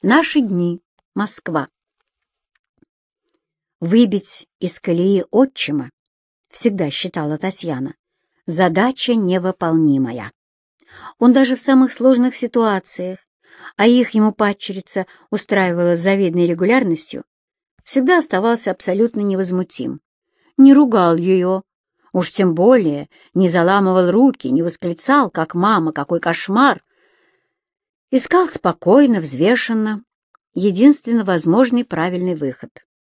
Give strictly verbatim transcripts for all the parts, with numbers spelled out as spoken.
Наши дни. Москва. Выбить из колеи отчима, всегда считала Татьяна, задача невыполнимая. Он даже в самых сложных ситуациях, а их ему падчерица устраивала с завидной регулярностью, всегда оставался абсолютно невозмутим. Не ругал ее, уж тем более не заламывал руки, не восклицал, как мама, какой кошмар. Искал спокойно, взвешенно, единственно возможный правильный выход.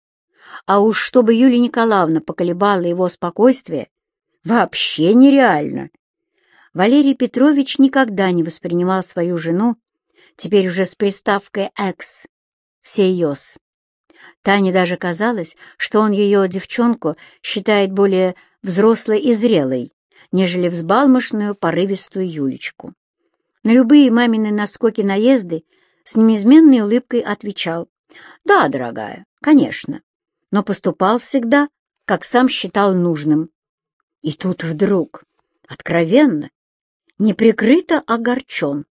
А уж чтобы Юлия Николаевна поколебала его спокойствие, вообще нереально. Валерий Петрович никогда не воспринимал свою жену, теперь уже с приставкой «экс», всерьез. Тане даже казалось, что он ее, девчонку, считает более взрослой и зрелой, нежели взбалмошную, порывистую Юлечку. На любые мамины наскоки-наезды с неизменной улыбкой отвечал: «Да, дорогая, конечно», но поступал всегда, как сам считал нужным. И тут вдруг, откровенно, неприкрыто огорчен.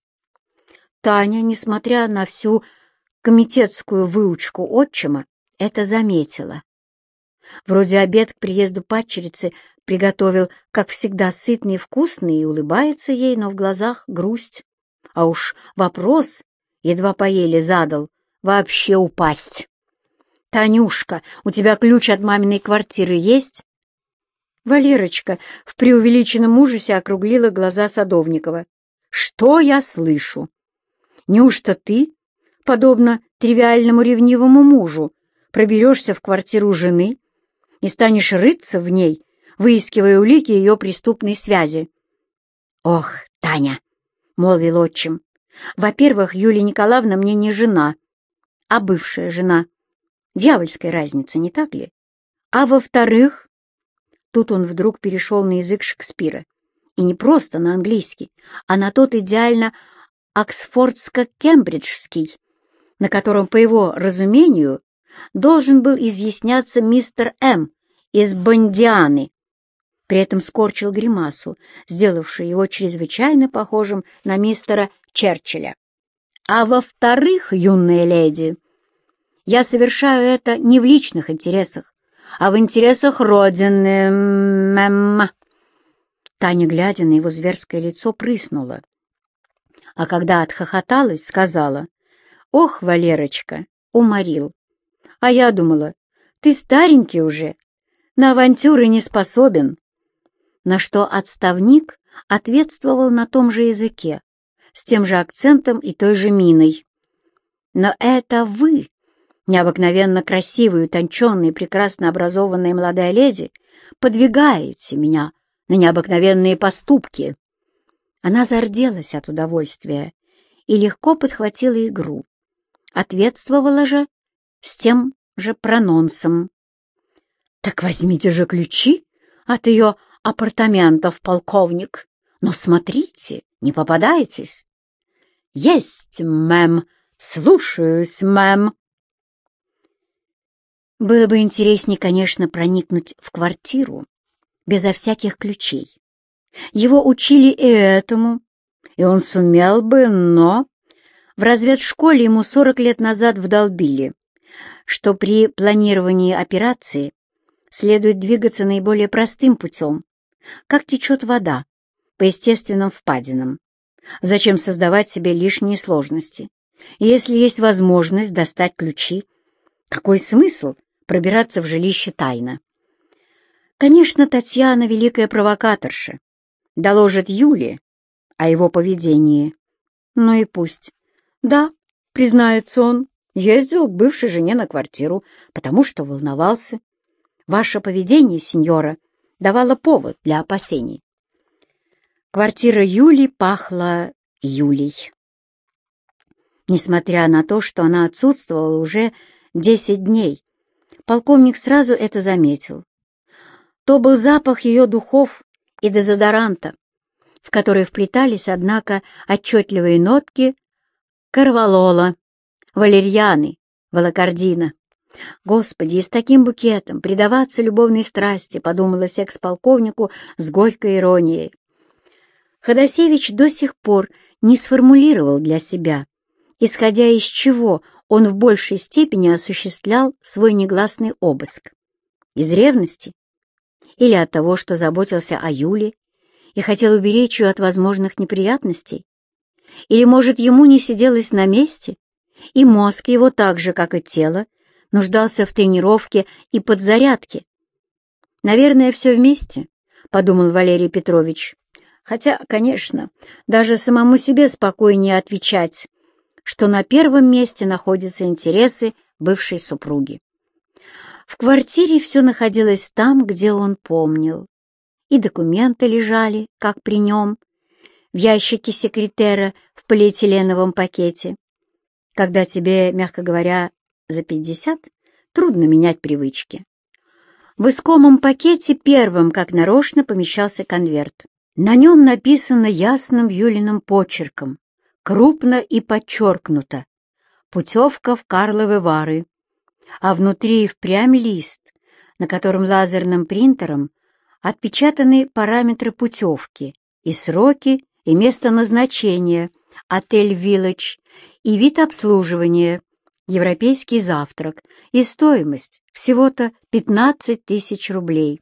Таня, несмотря на всю комитетскую выучку отчима, это заметила. Вроде обед к приезду падчерицы приготовил, как всегда, сытный и вкусный, и улыбается ей, но в глазах грусть. А уж вопрос, едва поели, задал: вообще упасть. «Танюшка, у тебя ключ от маминой квартиры есть?» Валерочка в преувеличенном ужасе округлила глаза Садовникова. «Что я слышу? Неужто ты, подобно тривиальному ревнивому мужу, проберешься в квартиру жены и станешь рыться в ней, выискивая улики ее преступной связи?» «Ох, Таня!» — молвил отчим. «Во-первых, Юлия Николаевна мне не жена, а бывшая жена. Дьявольская разница, не так ли? А во-вторых...» Тут он вдруг перешел на язык Шекспира. И не просто на английский, а на тот идеально оксфордско-кембриджский, на котором, по его разумению, должен был изъясняться мистер М. из Бондианы. При этом скорчил гримасу, сделавшую его чрезвычайно похожим на мистера Черчилля. «А во-вторых, юная леди, я совершаю это не в личных интересах, а в интересах Родины, мэм». Таня, глядя на его зверское лицо, прыснула. А когда отхохоталась, сказала: «Ох, Валерочка, уморил. А я думала, ты старенький уже, на авантюры не способен». На что отставник ответствовал на том же языке, с тем же акцентом и той же миной. «Но это вы, необыкновенно красивая, утонченная и прекрасно образованная молодая леди, подвигаете меня на необыкновенные поступки». Она зарделась от удовольствия и легко подхватила игру. Ответствовала же с тем же прононсом. «Так возьмите же ключи от ее апартаментов, полковник. Но смотрите, не попадайтесь». «Есть, мэм, слушаюсь, мэм». Было бы интереснее, конечно, проникнуть в квартиру безо всяких ключей. Его учили и этому, и он сумел бы, но в разведшколе ему сорок лет назад вдолбили, что при планировании операции следует двигаться наиболее простым путем, как течет вода, по естественным впадинам. Зачем создавать себе лишние сложности? Если есть возможность достать ключи, какой смысл пробираться в жилище тайно? Конечно, Татьяна — великая провокаторша, доложит Юле о его поведении. Ну и пусть. Да, признается он, ездил к бывшей жене на квартиру, потому что волновался. Ваше поведение, сеньора, давало повод для опасений. Квартира Юли пахла Юлей. Несмотря на то, что она отсутствовала уже десять дней, полковник сразу это заметил. То был запах ее духов и дезодоранта, в который вплетались, однако, отчетливые нотки корвалола, валерьяны, волокордина. Господи, и с таким букетом предаваться любовной страсти, подумала секс-полковнику с горькой иронией. Ходосевич до сих пор не сформулировал для себя исходя из чего он в большей степени осуществлял свой негласный обыск. Из ревности? Или от того, что заботился о Юле и хотел уберечь ее от возможных неприятностей? Или, может, ему не сиделось на месте, и мозг его так же, как и тело, нуждался в тренировке и подзарядке? «Наверное, все вместе», — подумал Валерий Петрович. Хотя, конечно, даже самому себе спокойнее отвечать, что на первом месте находятся интересы бывшей супруги. В квартире все находилось там, где он помнил. И документы лежали, как при нем, в ящике секретера в полиэтиленовом пакете. Когда тебе, мягко говоря, за пятьдесят, трудно менять привычки. В искомом пакете первым, как нарочно, помещался конверт. На нем написано ясным Юлиным почерком, крупно и подчеркнуто: «Путевка в Карловы Вары», а внутри впрямь лист, на котором лазерным принтером отпечатаны параметры путевки и сроки, и место назначения, отель «Вилледж», и вид обслуживания, европейский завтрак, и стоимость всего-то пятнадцать тысяч рублей.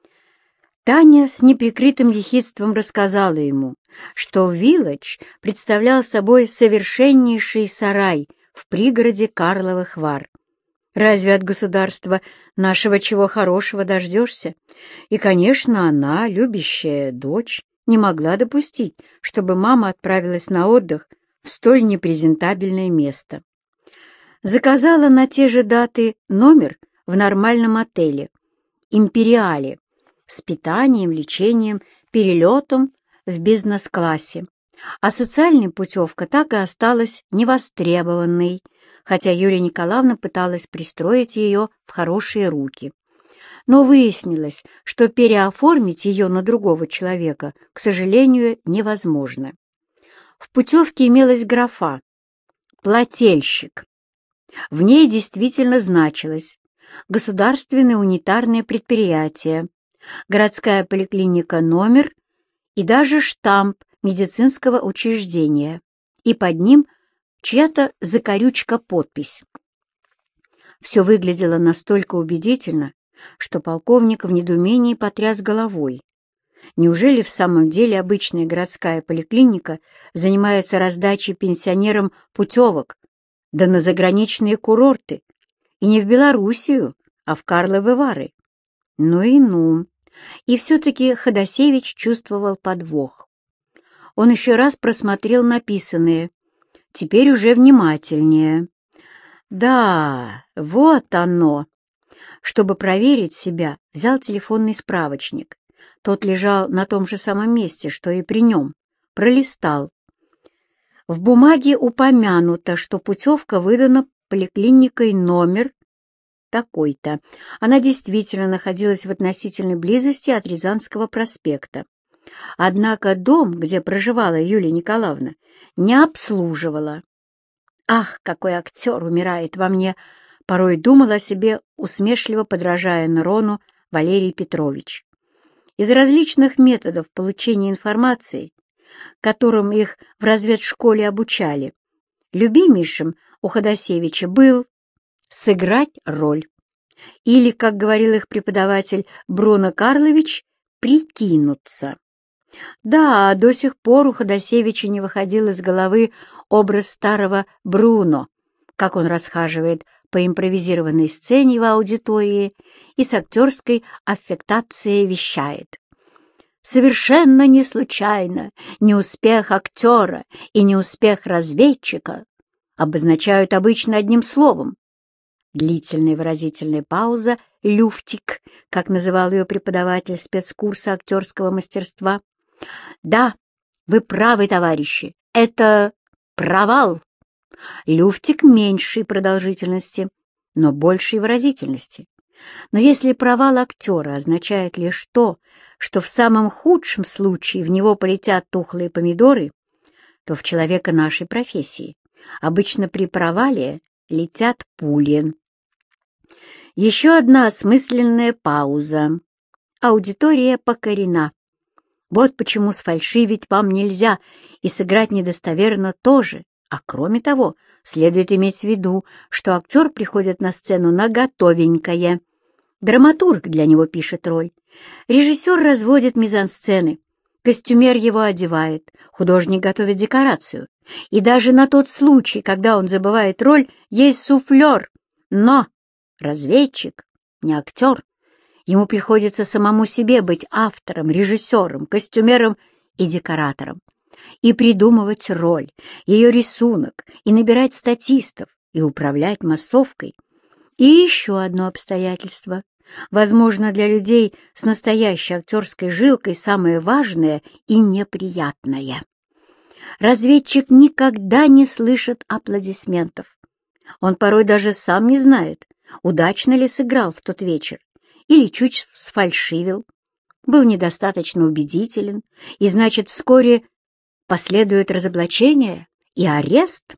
Таня с неприкрытым ехидством рассказала ему, что «Вилледж» представлял собой совершеннейший сарай в пригороде Карловых Вар. Разве от государства нашего чего хорошего дождешься? И, конечно, она, любящая дочь, не могла допустить, чтобы мама отправилась на отдых в столь непрезентабельное место. Заказала на те же даты номер в нормальном отеле «Империале» с питанием, лечением, перелетом в бизнес-классе, а социальная путевка так и осталась невостребованной, хотя Юлия Николаевна пыталась пристроить ее в хорошие руки. Но выяснилось, что переоформить ее на другого человека, к сожалению, невозможно. В путевке имелась графа «Плательщик». В ней действительно значилось «Государственное унитарное предприятие», «Городская поликлиника номер» и даже штамп медицинского учреждения, и под ним чья-то закорючка-подпись. Все выглядело настолько убедительно, что полковник в недоумении потряс головой. Неужели в самом деле обычная городская поликлиника занимается раздачей пенсионерам путевок, да на заграничные курорты, и не в Белоруссию, а в Карловы Вары? Ну и ну. И все-таки Ходосевич чувствовал подвох. Он еще раз просмотрел написанное, теперь уже внимательнее. Да, вот оно. Чтобы проверить себя, взял телефонный справочник. Тот лежал на том же самом месте, что и при нем. Пролистал. В бумаге упомянуто, что путевка выдана поликлиникой номер такой-то. Она действительно находилась в относительной близости от Рязанского проспекта. Однако дом, где проживала Юлия Николаевна, не обслуживала. «Ах, какой актер умирает во мне!» порой думал о себе, усмешливо подражая Нерону Валерий Петрович. Из различных методов получения информации, которым их в разведшколе обучали, любимейшим у Ходосевича был сыграть роль. Или, как говорил их преподаватель Бруно Карлович, прикинуться. Да, до сих пор у Ходосевича не выходил из головы образ старого Бруно, как он расхаживает по импровизированной сцене в аудитории и с актерской аффектацией вещает. Совершенно не случайно неуспех актера и неуспех разведчика обозначают обычно одним словом. Длительная выразительная пауза, люфтик, как называл ее преподаватель спецкурса актерского мастерства. Да, вы правы, товарищи, это провал. Люфтик меньшей продолжительности, но большей выразительности. Но если провал актера означает лишь то, что в самом худшем случае в него полетят тухлые помидоры, то в человека нашей профессии обычно при провале летят пули. Еще одна осмысленная пауза. Аудитория покорена. Вот почему сфальшивить вам нельзя, и сыграть недостоверно тоже. А кроме того, следует иметь в виду, что актер приходит на сцену на готовенькое. Драматург для него пишет роль, режиссер разводит мизансцены, костюмер его одевает, художник готовит декорацию. И даже на тот случай, когда он забывает роль, есть суфлер. Но разведчик не актер. Ему приходится самому себе быть автором, режиссером, костюмером и декоратором, и придумывать роль, ее рисунок, и набирать статистов, и управлять массовкой. И еще одно обстоятельство, возможно, для людей с настоящей актерской жилкой самое важное и неприятное. Разведчик никогда не слышит аплодисментов. Он порой даже сам не знает, удачно ли сыграл в тот вечер, или чуть сфальшивил, был недостаточно убедителен, и, значит, вскоре последует разоблачение и арест.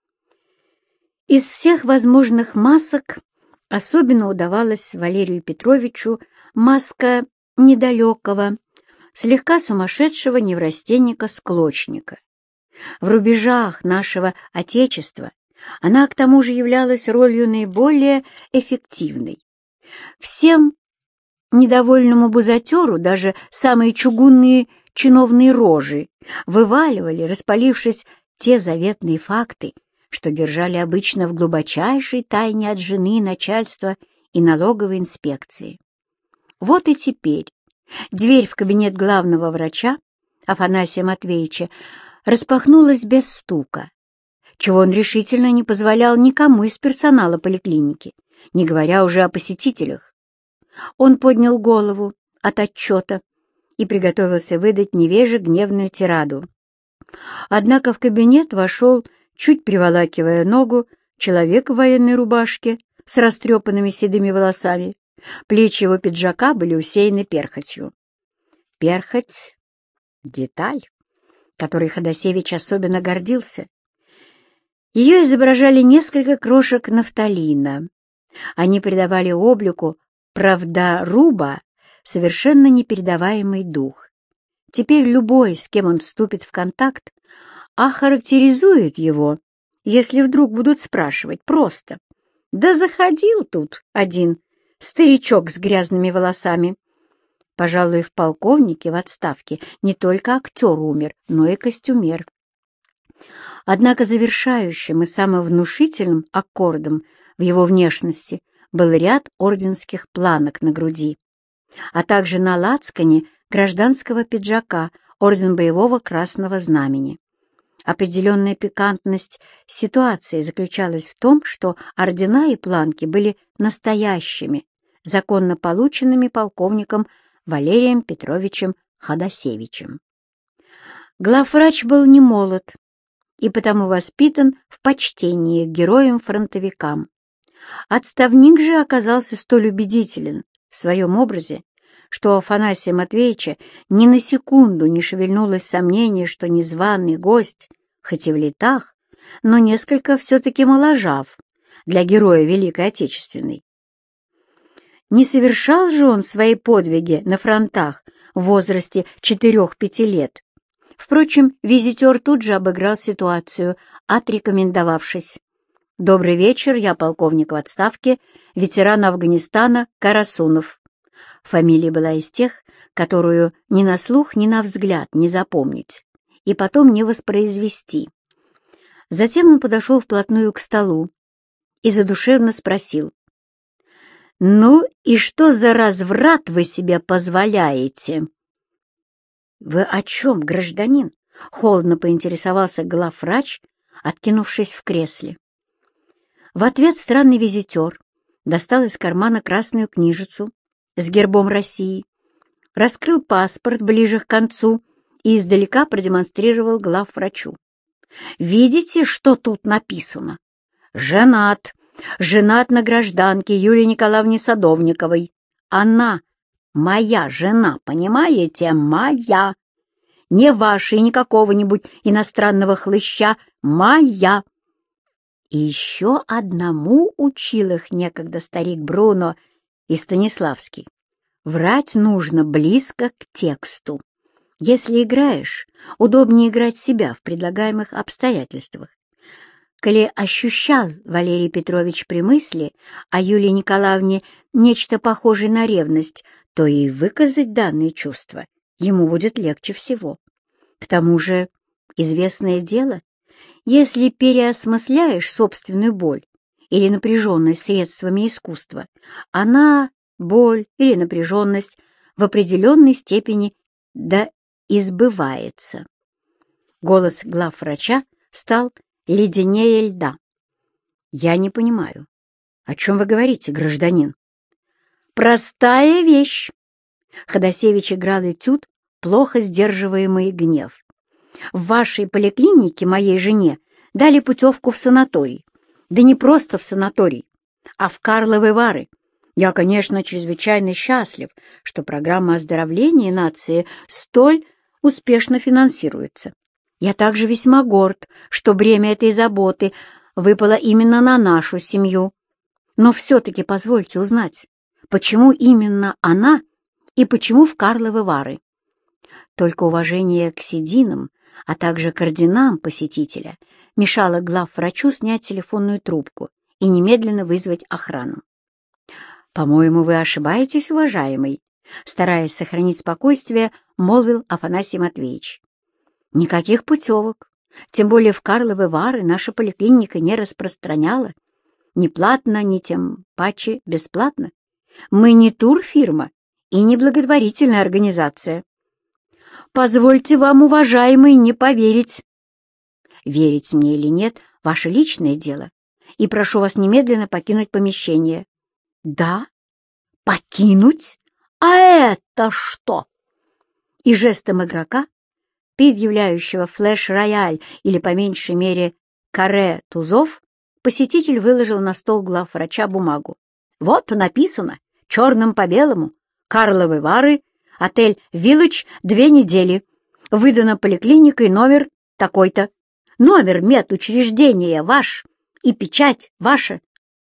Из всех возможных масок особенно удавалась Валерию Петровичу маска недалекого, слегка сумасшедшего неврастенника-склочника. В рубежах нашего Отечества она к тому же являлась ролью наиболее эффективной. Всем недовольному бузатеру даже самые чугунные чиновные рожи вываливали, распалившись, те заветные факты, что держали обычно в глубочайшей тайне от жены, начальства и налоговой инспекции. Вот и теперь дверь в кабинет главного врача Афанасия Матвеевича распахнулась без стука, чего он решительно не позволял никому из персонала поликлиники, не говоря уже о посетителях. Он поднял голову от отчета и приготовился выдать невеже гневную тираду. Однако в кабинет вошел, чуть приволакивая ногу, человек в военной рубашке с растрепанными седыми волосами. Плечи его пиджака были усеяны перхотью. Перхоть — деталь, которой Ходосевич особенно гордился. Ее изображали несколько крошек нафталина. Они придавали облику правдоруба совершенно непередаваемый дух. Теперь любой, с кем он вступит в контакт, охарактеризует его, если вдруг будут спрашивать, просто: «Да заходил тут один старичок с грязными волосами». Пожалуй, в полковнике в отставке не только актер умер, но и костюмер. Однако завершающим и самым внушительным аккордом в его внешности был ряд орденских планок на груди, а также на лацкане гражданского пиджака орден боевого красного знамени. Определенная пикантность ситуации заключалась в том, что ордена и планки были настоящими, законно полученными полковником Валерием Петровичем Ходосевичем. Главврач был не молод и потому воспитан в почтении к героям-фронтовикам. Отставник же оказался столь убедителен в своем образе, что у Афанасия Матвеевича ни на секунду не шевельнулось сомнение, что незваный гость, хоть и в летах, но несколько все-таки моложав для героя Великой Отечественной. Не совершал же он свои подвиги на фронтах в возрасте четырех-пяти лет. Впрочем, визитер тут же обыграл ситуацию, отрекомендовавшись. «Добрый вечер, я полковник в отставке, ветеран Афганистана Карасунов». Фамилия была из тех, которую ни на слух, ни на взгляд не запомнить и потом не воспроизвести. Затем он подошел вплотную к столу и задушевно спросил: «Ну и что за разврат вы себе позволяете?» «Вы о чем, гражданин?» — холодно поинтересовался главврач, откинувшись в кресле. В ответ странный визитер достал из кармана красную книжицу с гербом России, раскрыл паспорт ближе к концу и издалека продемонстрировал главврачу. «Видите, что тут написано? Женат. Женат на гражданке Юлии Николаевне Садовниковой. Она моя жена, понимаете? Моя. Не ваша и не какого-нибудь иностранного хлыща. Моя». И еще одному учил их некогда старик Бруно и Станиславский. Врать нужно близко к тексту. Если играешь, удобнее играть себя в предлагаемых обстоятельствах. Коли ощущал Валерий Петрович при мысли о Юлии Николаевне нечто похожее на ревность, то и выказать данные чувства ему будет легче всего. К тому же, известное дело, если переосмысляешь собственную боль или напряженность средствами искусства, она, боль или напряженность, в определенной степени да избывается. Голос главврача стал леденее льда. «Я не понимаю, о чем вы говорите, гражданин?» «Простая вещь!» Ходосевич играл этюд, плохо сдерживаемый гнев. «В вашей поликлинике моей жене дали путевку в санаторий. Да не просто в санаторий, а в Карловы Вары. Я, конечно, чрезвычайно счастлив, что программа оздоровления нации столь успешно финансируется. Я также весьма горд, что бремя этой заботы выпало именно на нашу семью. Но все-таки позвольте узнать, почему именно она и почему в Карловы Вары?» Только уважение к сединам, а также к орденам посетителя мешало главврачу снять телефонную трубку и немедленно вызвать охрану. «По-моему, вы ошибаетесь, уважаемый», стараясь сохранить спокойствие, молвил Афанасий Матвеевич. «Никаких путевок, тем более в Карловы Вары наша поликлиника не распространяла. Ни платно, ни тем паче бесплатно. Мы не турфирма и не благотворительная организация». «Позвольте вам, уважаемый, не поверить». «Верить мне или нет — ваше личное дело, и прошу вас немедленно покинуть помещение». «Да? Покинуть? А это что?» И жестом игрока, предъявляющего флеш-рояль или, по меньшей мере, каре тузов, посетитель выложил на стол главврача бумагу. «Вот написано, черным по белому, Карловы Вары, отель «Виллидж», две недели. Выдано поликлиникой номер такой-то. Номер медучреждения ваш и печать ваша».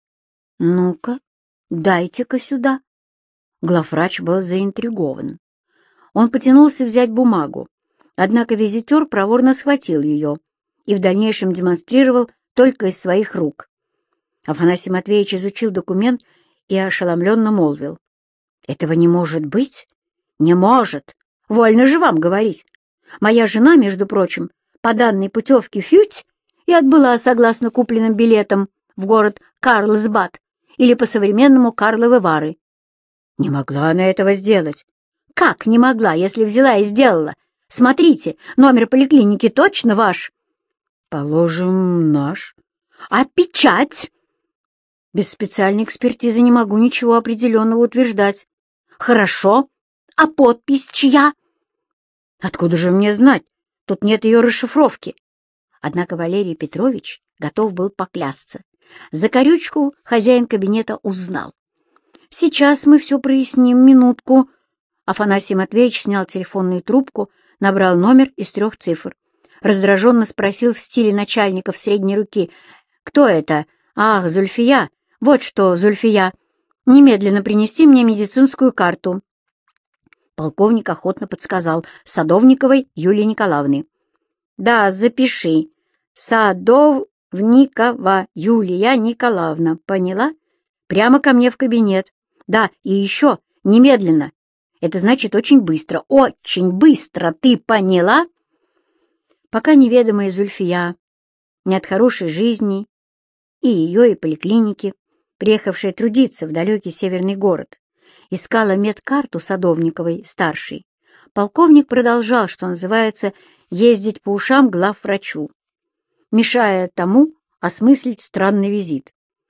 «Ну-ка, дайте-ка сюда». Главврач был заинтригован. Он потянулся взять бумагу, однако визитер проворно схватил ее и в дальнейшем демонстрировал только из своих рук. Афанасий Матвеевич изучил документ и ошеломленно молвил: «Этого не может быть? Не может! Вольно же вам говорить. Моя жена, между прочим, по данной путевке фють и отбыла согласно купленным билетам в город Карлсбад или по-современному Карловы Вары». «Не могла она этого сделать». «Как не могла, если взяла и сделала? Смотрите, номер поликлиники точно ваш?» «Положим, наш». «А печать?» «Без специальной экспертизы не могу ничего определенного утверждать». «Хорошо. А подпись чья?» «Откуда же мне знать? Тут нет ее расшифровки». Однако Валерий Петрович готов был поклясться. Закорючку хозяин кабинета узнал. «Сейчас мы все проясним, минутку». Афанасий Матвеевич снял телефонную трубку, набрал номер из трех цифр. Раздраженно спросил в стиле начальников средней руки: «Кто это? Ах, Зульфия. Вот что, Зульфия, немедленно принести мне медицинскую карту». Полковник охотно подсказал: Садовниковой Юлии Николаевны. «Да, запиши. Садовникова Юлия Николаевна. Поняла? Прямо ко мне в кабинет. Да, и еще, немедленно. Это значит очень быстро, очень быстро, ты поняла?» Пока неведомая Зульфия, не от хорошей жизни, и ее, и поликлиники, приехавшая трудиться в далекий северный город, искала медкарту Садовниковой-старшей, полковник продолжал, что называется, ездить по ушам главврачу, мешая тому осмыслить странный визит.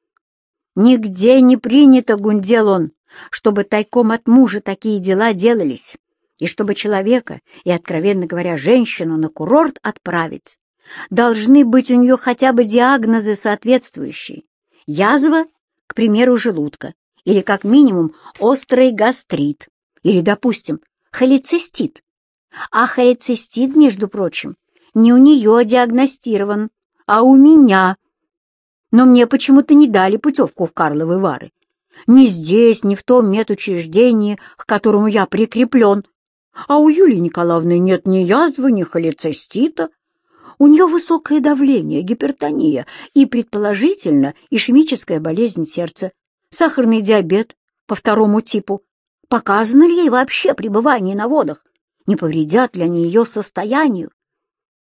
«Нигде не принято, — гундел он, — чтобы тайком от мужа такие дела делались, и чтобы человека, и, откровенно говоря, женщину на курорт отправить, должны быть у нее хотя бы диагнозы соответствующие. Язва, к примеру, желудка, или как минимум острый гастрит, или, допустим, холецистит. А холецистит, между прочим, не у нее диагностирован, а у меня. Но мне почему-то не дали путевку в Карловы Вары. Ни здесь, ни в том медучреждении, к которому я прикреплен. А у Юлии Николаевны нет ни язвы, ни холецистита. У нее высокое давление, гипертония и, предположительно, ишемическая болезнь сердца, сахарный диабет по второму типу. Показано ли ей вообще пребывание на водах? Не повредят ли они ее состоянию?